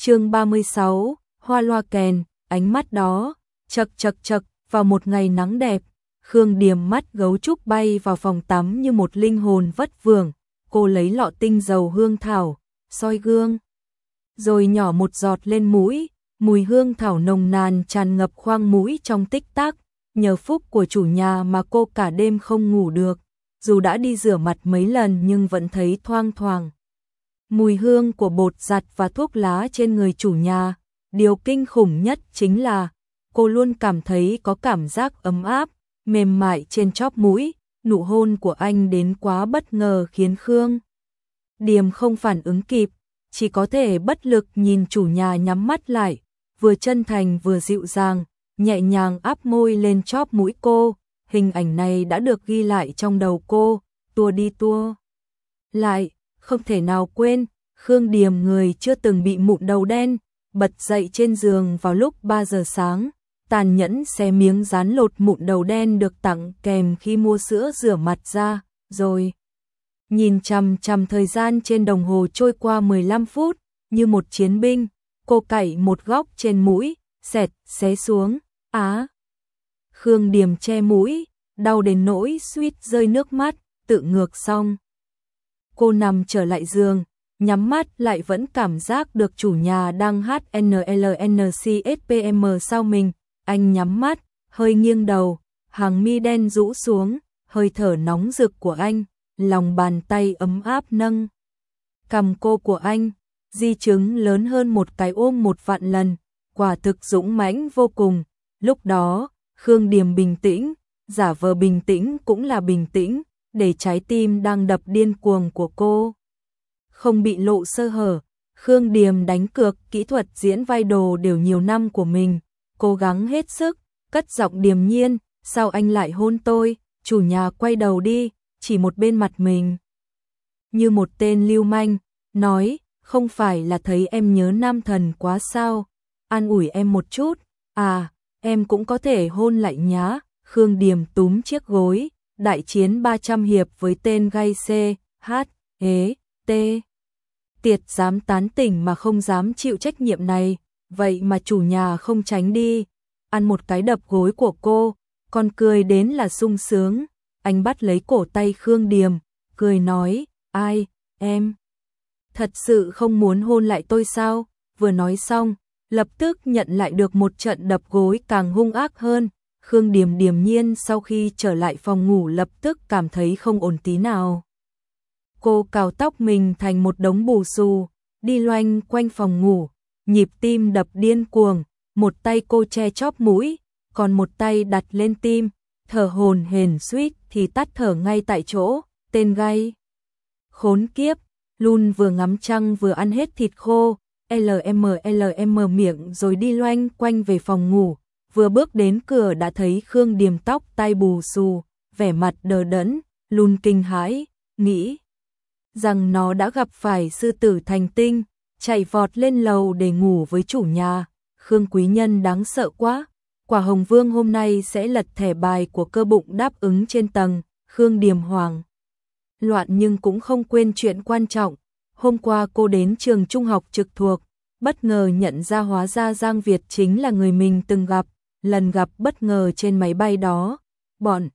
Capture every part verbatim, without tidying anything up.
Chương ba mươi sáu, hoa loa kèn, ánh mắt đó, chật chật chật, vào một ngày nắng đẹp, Khương Điềm mắt gấu trúc bay vào phòng tắm như một linh hồn vất vưởng, cô lấy lọ tinh dầu hương thảo, soi gương, rồi nhỏ một giọt lên mũi, mùi hương thảo nồng nàn tràn ngập khoang mũi trong tích tắc, nhờ phúc của chủ nhà mà cô cả đêm không ngủ được, dù đã đi rửa mặt mấy lần nhưng vẫn thấy thoang thoảng. Mùi hương của bột giặt và thuốc lá trên người chủ nhà, điều kinh khủng nhất chính là cô luôn cảm thấy có cảm giác ấm áp, mềm mại trên chóp mũi, nụ hôn của anh đến quá bất ngờ khiến Khương Điềm không phản ứng kịp, chỉ có thể bất lực nhìn chủ nhà nhắm mắt lại, vừa chân thành vừa dịu dàng, nhẹ nhàng áp môi lên chóp mũi cô, hình ảnh này đã được ghi lại trong đầu cô, tua đi tua lại, không thể nào quên. Khương Điềm người chưa từng bị mụn đầu đen, bật dậy trên giường vào lúc ba giờ sáng, tàn nhẫn xé miếng dán lột mụn đầu đen được tặng kèm khi mua sữa rửa mặt ra, rồi nhìn chằm chằm thời gian trên đồng hồ trôi qua mười lăm phút, như một chiến binh, cô cạy một góc trên mũi, xẹt, xé xuống, á. Khương Điềm che mũi, đau đến nỗi suýt rơi nước mắt, tự ngược xong. Cô nằm trở lại giường, nhắm mắt lại vẫn cảm giác được chủ nhà đang hát en lờ en xê ét pê em sau mình, anh nhắm mắt, hơi nghiêng đầu, hàng mi đen rũ xuống, hơi thở nóng rực của anh, lòng bàn tay ấm áp nâng cằm cô của anh, di chứng lớn hơn một cái ôm một vạn lần, quả thực dũng mãnh vô cùng. Lúc đó, Khương Điềm bình tĩnh, giả vờ bình tĩnh cũng là bình tĩnh, để trái tim đang đập điên cuồng của cô không bị lộ sơ hở. Khương Điềm đánh cược kỹ thuật diễn vai đồ đều nhiều năm của mình, cố gắng hết sức, cất giọng điềm nhiên, sao anh lại hôn tôi? Chủ nhà quay đầu đi, chỉ một bên mặt mình như một tên lưu manh, nói, không phải là thấy em nhớ nam thần quá sao, an ủi em một chút, à, em cũng có thể hôn lại nhá. Khương Điềm túm chiếc gối, đại chiến ba trăm hiệp với tên gay C, H, E, T. Tiệt dám tán tỉnh mà không dám chịu trách nhiệm này, vậy mà chủ nhà không tránh đi, ăn một cái đập gối của cô, còn cười đến là sung sướng. Anh bắt lấy cổ tay Khương Điềm, cười nói, ai, em thật sự không muốn hôn lại tôi sao? Vừa nói xong, lập tức nhận lại được một trận đập gối càng hung ác hơn. Khương Điềm điềm nhiên sau khi trở lại phòng ngủ lập tức cảm thấy không ổn tí nào. Cô cào tóc mình thành một đống bù xù, đi loanh quanh phòng ngủ, nhịp tim đập điên cuồng, một tay cô che chóp mũi, còn một tay đặt lên tim, thở hổn hển suýt thì tắt thở ngay tại chỗ, tên gay. Khốn kiếp, luôn vừa ngắm trăng vừa ăn hết thịt khô, lm lm miệng rồi đi loanh quanh về phòng ngủ, vừa bước đến cửa đã thấy Khương Điềm tóc tai bù xù, vẻ mặt đờ đẫn, luôn kinh hãi, nghĩ rằng nó đã gặp phải sư tử thành tinh, chạy vọt lên lầu để ngủ với chủ nhà. Khương quý nhân đáng sợ quá, quả hồng vương hôm nay sẽ lật thẻ bài của cơ bụng đáp ứng trên tầng. Khương Điềm hoảng loạn nhưng cũng không quên chuyện quan trọng. Hôm qua cô đến trường trung học trực thuộc, bất ngờ nhận ra hóa ra Giang Việt chính là người mình từng gặp, lần gặp bất ngờ trên máy bay đó. Bọn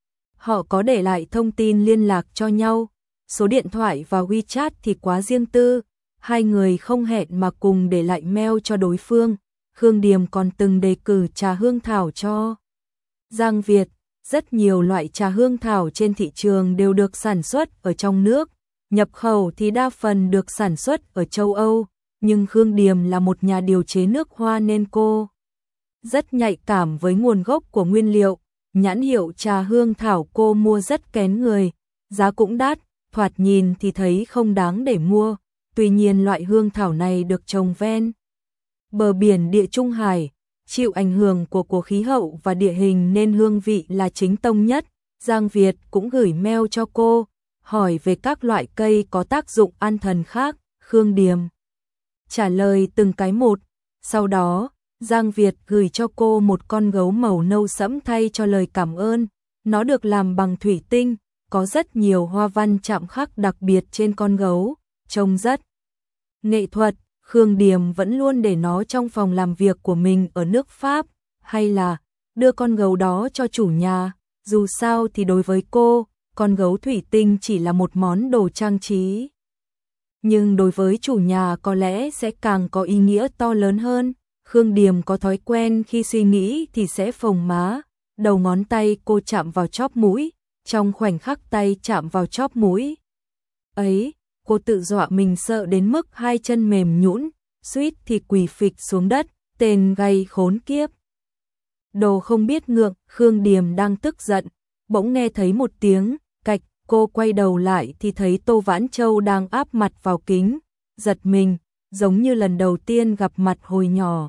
họ có để lại thông tin liên lạc cho nhau, số điện thoại và WeChat thì quá riêng tư, hai người không hẹn mà cùng để lại mail cho đối phương. Khương Điềm còn từng đề cử trà hương thảo cho Giang Việt, rất nhiều loại trà hương thảo trên thị trường đều được sản xuất ở trong nước, nhập khẩu thì đa phần được sản xuất ở châu Âu, nhưng Khương Điềm là một nhà điều chế nước hoa nên cô rất nhạy cảm với nguồn gốc của nguyên liệu. Nhãn hiệu trà hương thảo cô mua rất kén người, giá cũng đắt, thoạt nhìn thì thấy không đáng để mua. Tuy nhiên loại hương thảo này được trồng ven bờ biển Địa Trung Hải, chịu ảnh hưởng của của khí hậu và địa hình nên hương vị là chính tông nhất. Giang Việt cũng gửi mail cho cô, hỏi về các loại cây có tác dụng an thần khác. Khương Điềm trả lời từng cái một, sau đó Giang Việt gửi cho cô một con gấu màu nâu sẫm thay cho lời cảm ơn. Nó được làm bằng thủy tinh, có rất nhiều hoa văn chạm khắc đặc biệt trên con gấu, trông rất nghệ thuật. Khương Điềm vẫn luôn để nó trong phòng làm việc của mình ở nước Pháp, hay là đưa con gấu đó cho chủ nhà, dù sao thì đối với cô, con gấu thủy tinh chỉ là một món đồ trang trí. Nhưng đối với chủ nhà có lẽ sẽ càng có ý nghĩa to lớn hơn. Khương Điềm có thói quen khi suy nghĩ thì sẽ phồng má, đầu ngón tay cô chạm vào chóp mũi, trong khoảnh khắc tay chạm vào chóp mũi ấy, cô tự dọa mình sợ đến mức hai chân mềm nhũn, suýt thì quỳ phịch xuống đất, tên gay khốn kiếp. Đồ không biết ngượng, Khương Điềm đang tức giận, bỗng nghe thấy một tiếng cạch, cô quay đầu lại thì thấy Tô Vãn Châu đang áp mặt vào kính, giật mình, giống như lần đầu tiên gặp mặt hồi nhỏ.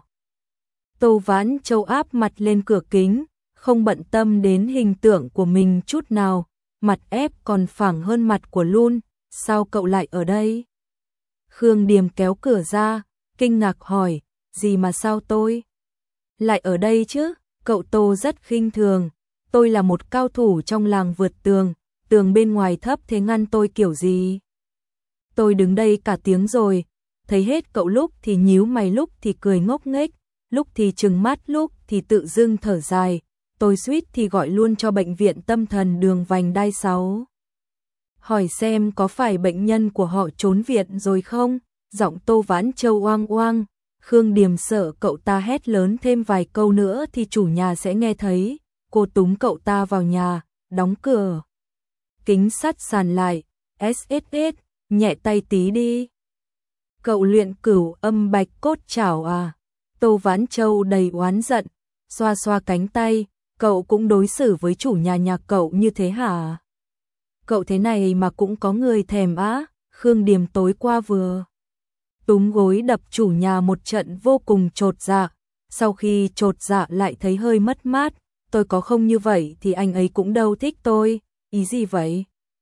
Tô Vãn Châu áp mặt lên cửa kính, không bận tâm đến hình tượng của mình chút nào, mặt ép còn phẳng hơn mặt của Lun, sao cậu lại ở đây? Khương Điềm kéo cửa ra, kinh ngạc hỏi, gì mà sao tôi lại ở đây chứ? Cậu Tô rất khinh thường, tôi là một cao thủ trong làng vượt tường, tường bên ngoài thấp thế ngăn tôi kiểu gì? Tôi đứng đây cả tiếng rồi, thấy hết cậu lúc thì nhíu mày, lúc thì cười ngốc nghếch, lúc thì trừng mắt, lúc thì tự dưng thở dài, tôi suýt thì gọi luôn cho bệnh viện tâm thần đường vành đai sáu. Hỏi xem có phải bệnh nhân của họ trốn viện rồi không? Giọng Tô Vãn Châu oang oang. Khương Điềm sợ cậu ta hét lớn thêm vài câu nữa thì chủ nhà sẽ nghe thấy. Cô túm cậu ta vào nhà, đóng cửa. Kính sắt sàn lại. ét ét ét, nhẹ tay tí đi. Cậu luyện cửu âm bạch cốt chảo à? Tô Vãn Châu đầy oán giận, xoa xoa cánh tay. Cậu cũng đối xử với chủ nhà nhà cậu như thế hả? Cậu thế này mà cũng có người thèm á? Khương Điềm tối qua vừa túm gối đập chủ nhà một trận vô cùng chột dạ, sau khi chột dạ lại thấy hơi mất mát, tôi có không như vậy thì anh ấy cũng đâu thích tôi, ý gì vậy?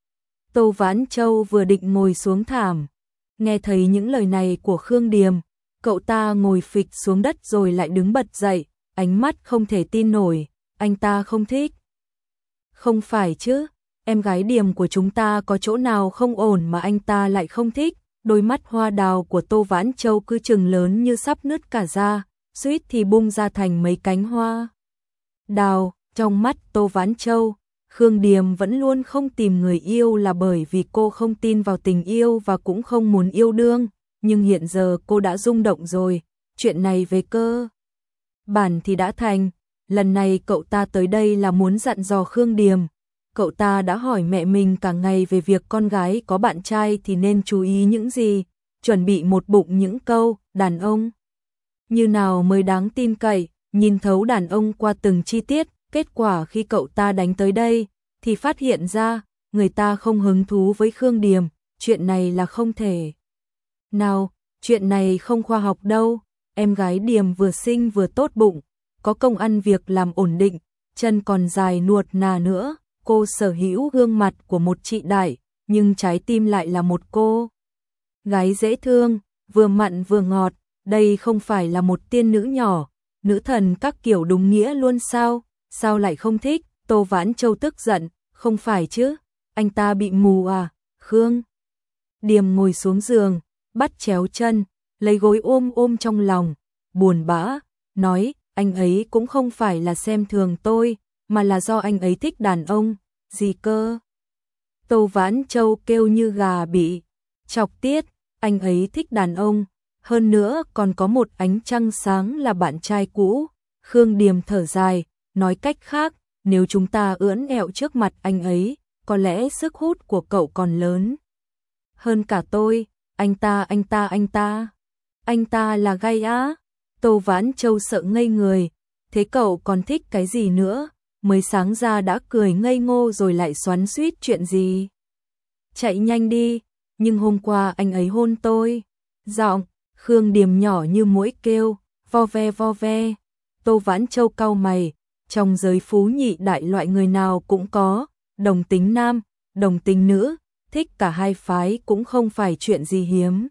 Tô Vãn Châu vừa định ngồi xuống thảm, nghe thấy những lời này của Khương Điềm, cậu ta ngồi phịch xuống đất rồi lại đứng bật dậy, ánh mắt không thể tin nổi, anh ta không thích. Không phải chứ, em gái Điềm của chúng ta có chỗ nào không ổn mà anh ta lại không thích? Đôi mắt hoa đào của Tô Vãn Châu cứ trừng lớn như sắp nứt cả ra, suýt thì bung ra thành mấy cánh hoa đào. Trong mắt Tô Vãn Châu, Khương Điềm vẫn luôn không tìm người yêu là bởi vì cô không tin vào tình yêu và cũng không muốn yêu đương, nhưng hiện giờ cô đã rung động rồi, chuyện này về cơ bản thì đã thành. Lần này cậu ta tới đây là muốn dặn dò Khương Điềm. Cậu ta đã hỏi mẹ mình cả ngày về việc con gái có bạn trai thì nên chú ý những gì, chuẩn bị một bụng những câu, đàn ông như nào mới đáng tin cậy, nhìn thấu đàn ông qua từng chi tiết. Kết quả khi cậu ta đánh tới đây, thì phát hiện ra, người ta không hứng thú với Khương Điềm, chuyện này là không thể. Nào, chuyện này không khoa học đâu, em gái Điềm vừa xinh vừa tốt bụng, có công ăn việc làm ổn định, chân còn dài nuột nà nữa. Cô sở hữu gương mặt của một chị đại, nhưng trái tim lại là một cô gái dễ thương, vừa mặn vừa ngọt, đây không phải là một tiên nữ nhỏ, nữ thần các kiểu đúng nghĩa luôn sao, sao lại không thích? Tô Vãn Châu tức giận, không phải chứ, anh ta bị mù à? Khương Điềm ngồi xuống giường, bắt chéo chân, lấy gối ôm ôm trong lòng, buồn bã, nói, anh ấy cũng không phải là xem thường tôi, mà là do anh ấy thích đàn ông. Gì cơ? Tô Vãn Châu kêu như gà bị chọc tiết, anh ấy thích đàn ông, hơn nữa còn có một ánh trăng sáng là bạn trai cũ. Khương Điềm thở dài, nói cách khác, nếu chúng ta ưỡn ẹo trước mặt anh ấy, có lẽ sức hút của cậu còn lớn hơn cả tôi. Anh ta, anh ta, anh ta, anh ta là gay á. Tô Vãn Châu sợ ngây người, thế cậu còn thích cái gì nữa? Mới sáng ra đã cười ngây ngô rồi lại xoắn xuýt chuyện gì? Chạy nhanh đi, nhưng hôm qua anh ấy hôn tôi. Giọng Khương Điềm nhỏ như muỗi kêu, vo ve vo ve. Tô Vãn Châu cau mày, trong giới phú nhị đại loại người nào cũng có, đồng tính nam, đồng tính nữ, thích cả hai phái cũng không phải chuyện gì hiếm.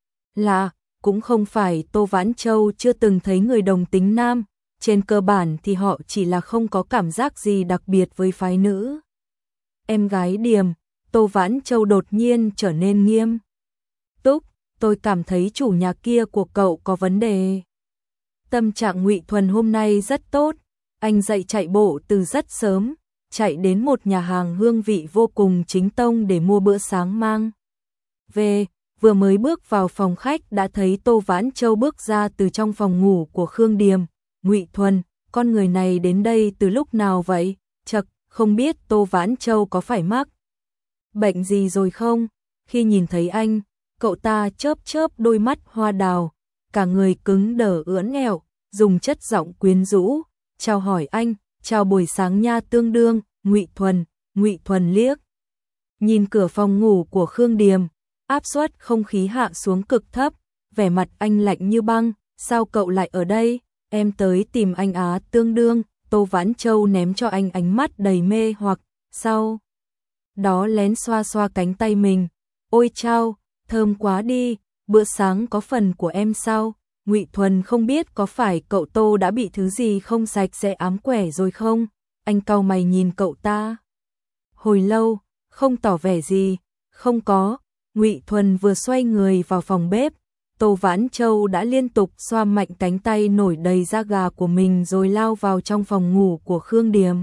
Là, cũng không phải Tô Vãn Châu chưa từng thấy người đồng tính nam. Trên cơ bản thì họ chỉ là không có cảm giác gì đặc biệt với phái nữ. Em gái Điềm, Tô Vãn Châu đột nhiên trở nên nghiêm túc, tôi cảm thấy chủ nhà kia của cậu có vấn đề. Tâm trạng Ngụy Thuần hôm nay rất tốt, anh dậy chạy bộ từ rất sớm, chạy đến một nhà hàng hương vị vô cùng chính tông để mua bữa sáng mang về. Vừa mới bước vào phòng khách đã thấy Tô Vãn Châu bước ra từ trong phòng ngủ của Khương Điềm. Ngụy Thuần, con người này đến đây từ lúc nào vậy? Chậc, không biết Tô Vãn Châu có phải mắc bệnh gì rồi không? Khi nhìn thấy anh, cậu ta chớp chớp đôi mắt hoa đào, cả người cứng đờ ưỡn ẹo, dùng chất giọng quyến rũ, chào hỏi anh, chào buổi sáng nha tương đương. Ngụy Thuần, Ngụy Thuần liếc nhìn cửa phòng ngủ của Khương Điềm, áp suất không khí hạ xuống cực thấp, vẻ mặt anh lạnh như băng. Sao cậu lại ở đây? Em tới tìm anh á tương đương. Tô Vãn Châu ném cho anh ánh mắt đầy mê hoặc, sau đó lén xoa xoa cánh tay mình. Ôi chao, thơm quá đi, bữa sáng có phần của em sao? Ngụy Thuần không biết có phải cậu Tô đã bị thứ gì không sạch sẽ ám quẻ rồi không? Anh cau mày nhìn cậu ta hồi lâu, không tỏ vẻ gì. Không có. Ngụy Thuần vừa xoay người vào phòng bếp, Tô Vãn Châu đã liên tục xoa mạnh cánh tay nổi đầy da gà của mình rồi lao vào trong phòng ngủ của Khương Điềm.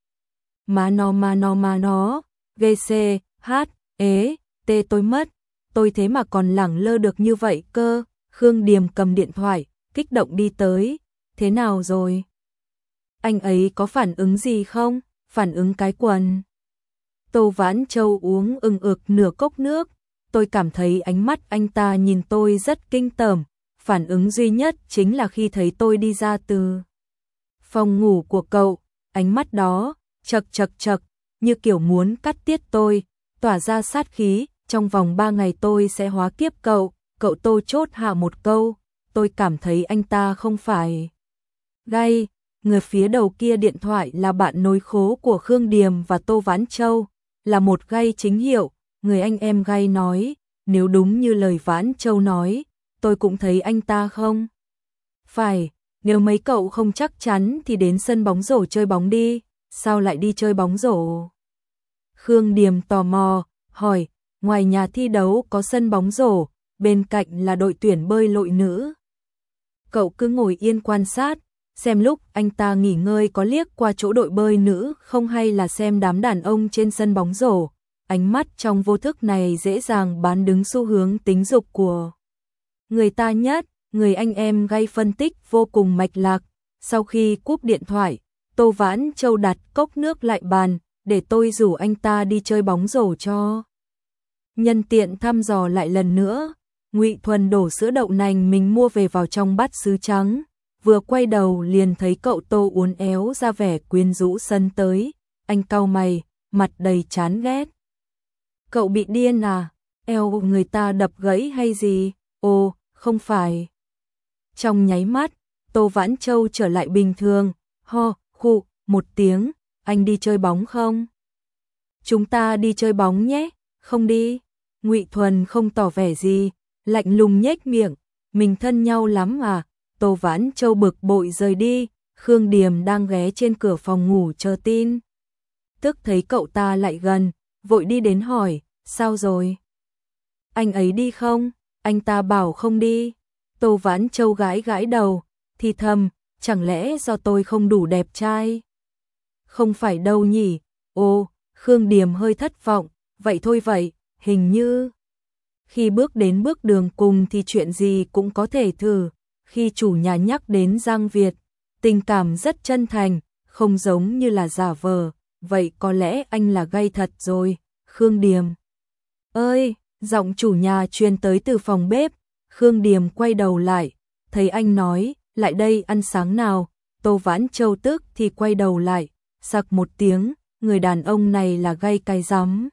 Má nó má nó má nó, ghê xê, hát, ế, tê tôi mất, tôi thế mà còn lẳng lơ được như vậy cơ. Khương Điềm cầm điện thoại, kích động đi tới. Thế nào rồi? Anh ấy có phản ứng gì không? Phản ứng cái quần. Tô Vãn Châu uống ừng ực nửa cốc nước. Tôi cảm thấy ánh mắt anh ta nhìn tôi rất kinh tởm. Phản ứng duy nhất chính là khi thấy tôi đi ra từ phòng ngủ của cậu. Ánh mắt đó, chật chật chật, như kiểu muốn cắt tiết tôi, tỏa ra sát khí. Trong vòng ba ngày tôi sẽ hóa kiếp cậu. Cậu Tô chốt hạ một câu. Tôi cảm thấy anh ta không phải gay. Người phía đầu kia điện thoại là bạn nối khố của Khương Điềm và Tô Vãn Châu, là một gay chính hiệu. Người anh em gay nói, nếu đúng như lời Vãn Châu nói, tôi cũng thấy anh ta không phải. Nếu mấy cậu không chắc chắn thì đến sân bóng rổ chơi bóng đi. Sao lại đi chơi bóng rổ? Khương Điềm tò mò, hỏi, ngoài nhà thi đấu có sân bóng rổ, bên cạnh là đội tuyển bơi lội nữ. Cậu cứ ngồi yên quan sát, xem lúc anh ta nghỉ ngơi có liếc qua chỗ đội bơi nữ không hay là xem đám đàn ông trên sân bóng rổ. Ánh mắt trong vô thức này dễ dàng bán đứng xu hướng tính dục của người ta nhất. Người anh em gay phân tích vô cùng mạch lạc. Sau khi cúp điện thoại, Tô Vãn Châu đặt cốc nước lại bàn, để tôi rủ anh ta đi chơi bóng rổ cho. Nhân tiện thăm dò lại lần nữa, Ngụy Thuần đổ sữa đậu nành mình mua về vào trong bát sứ trắng. Vừa quay đầu liền thấy cậu Tô uốn éo ra vẻ quyến rũ sân tới. Anh cau mày, mặt đầy chán ghét. Cậu bị điên à? Eo người ta đập gãy hay gì? Ồ, không phải. Trong nháy mắt, Tô Vãn Châu trở lại bình thường. Ho, khụ, một tiếng. Anh đi chơi bóng không? Chúng ta đi chơi bóng nhé. Không đi. Ngụy Thuần không tỏ vẻ gì, lạnh lùng nhếch miệng. Mình thân nhau lắm à? Tô Vãn Châu bực bội rời đi. Khương Điềm đang ghé trên cửa phòng ngủ chờ tin tức thấy cậu ta lại gần, vội đi đến hỏi, sao rồi? Anh ấy đi không? Anh ta bảo không đi. Tô Vãn Châu gãi gãi đầu, thì thầm, chẳng lẽ do tôi không đủ đẹp trai? Không phải đâu nhỉ. Ô, Khương Điềm hơi thất vọng, vậy thôi vậy, hình như khi bước đến bước đường cùng thì chuyện gì cũng có thể thử. Khi chủ nhà nhắc đến Giang Việt, tình cảm rất chân thành, không giống như là giả vờ, vậy có lẽ anh là gay thật rồi. Khương Điềm ơi, giọng chủ nhà truyền tới từ phòng bếp. Khương Điềm quay đầu lại, thấy anh nói, lại đây ăn sáng nào. Tô Vãn Châu tức thì quay đầu lại, sặc một tiếng, người đàn ông này là gay cay rắm.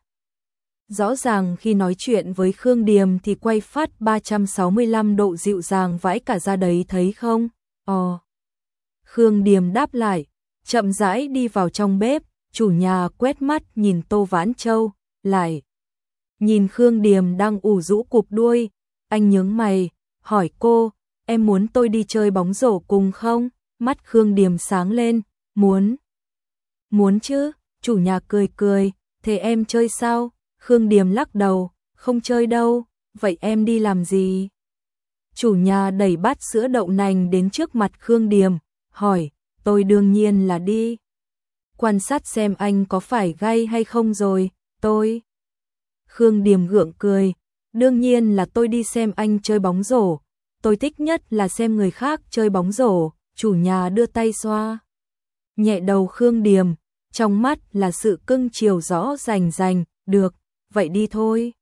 Rõ ràng khi nói chuyện với Khương Điềm thì quay phát ba trăm sáu mươi lăm độ dịu dàng vãi cả ra đấy thấy không? Ồ. Khương Điềm đáp lại, chậm rãi đi vào trong bếp, chủ nhà quét mắt nhìn Tô Vãn Châu, lại nhìn Khương Điềm đang ủ rũ cụp đuôi, anh nhướng mày, hỏi cô, em muốn tôi đi chơi bóng rổ cùng không? Mắt Khương Điềm sáng lên, muốn. Muốn chứ, chủ nhà cười cười, thế em chơi sao? Khương Điềm lắc đầu, không chơi đâu, vậy em đi làm gì? Chủ nhà đẩy bát sữa đậu nành đến trước mặt Khương Điềm, hỏi, tôi đương nhiên là đi quan sát xem anh có phải gay hay không rồi, tôi. Khương Điềm gượng cười, đương nhiên là tôi đi xem anh chơi bóng rổ, tôi thích nhất là xem người khác chơi bóng rổ, chủ nhà đưa tay xoa nhẹ đầu Khương Điềm, trong mắt là sự cưng chiều rõ rành rành, được, vậy đi thôi.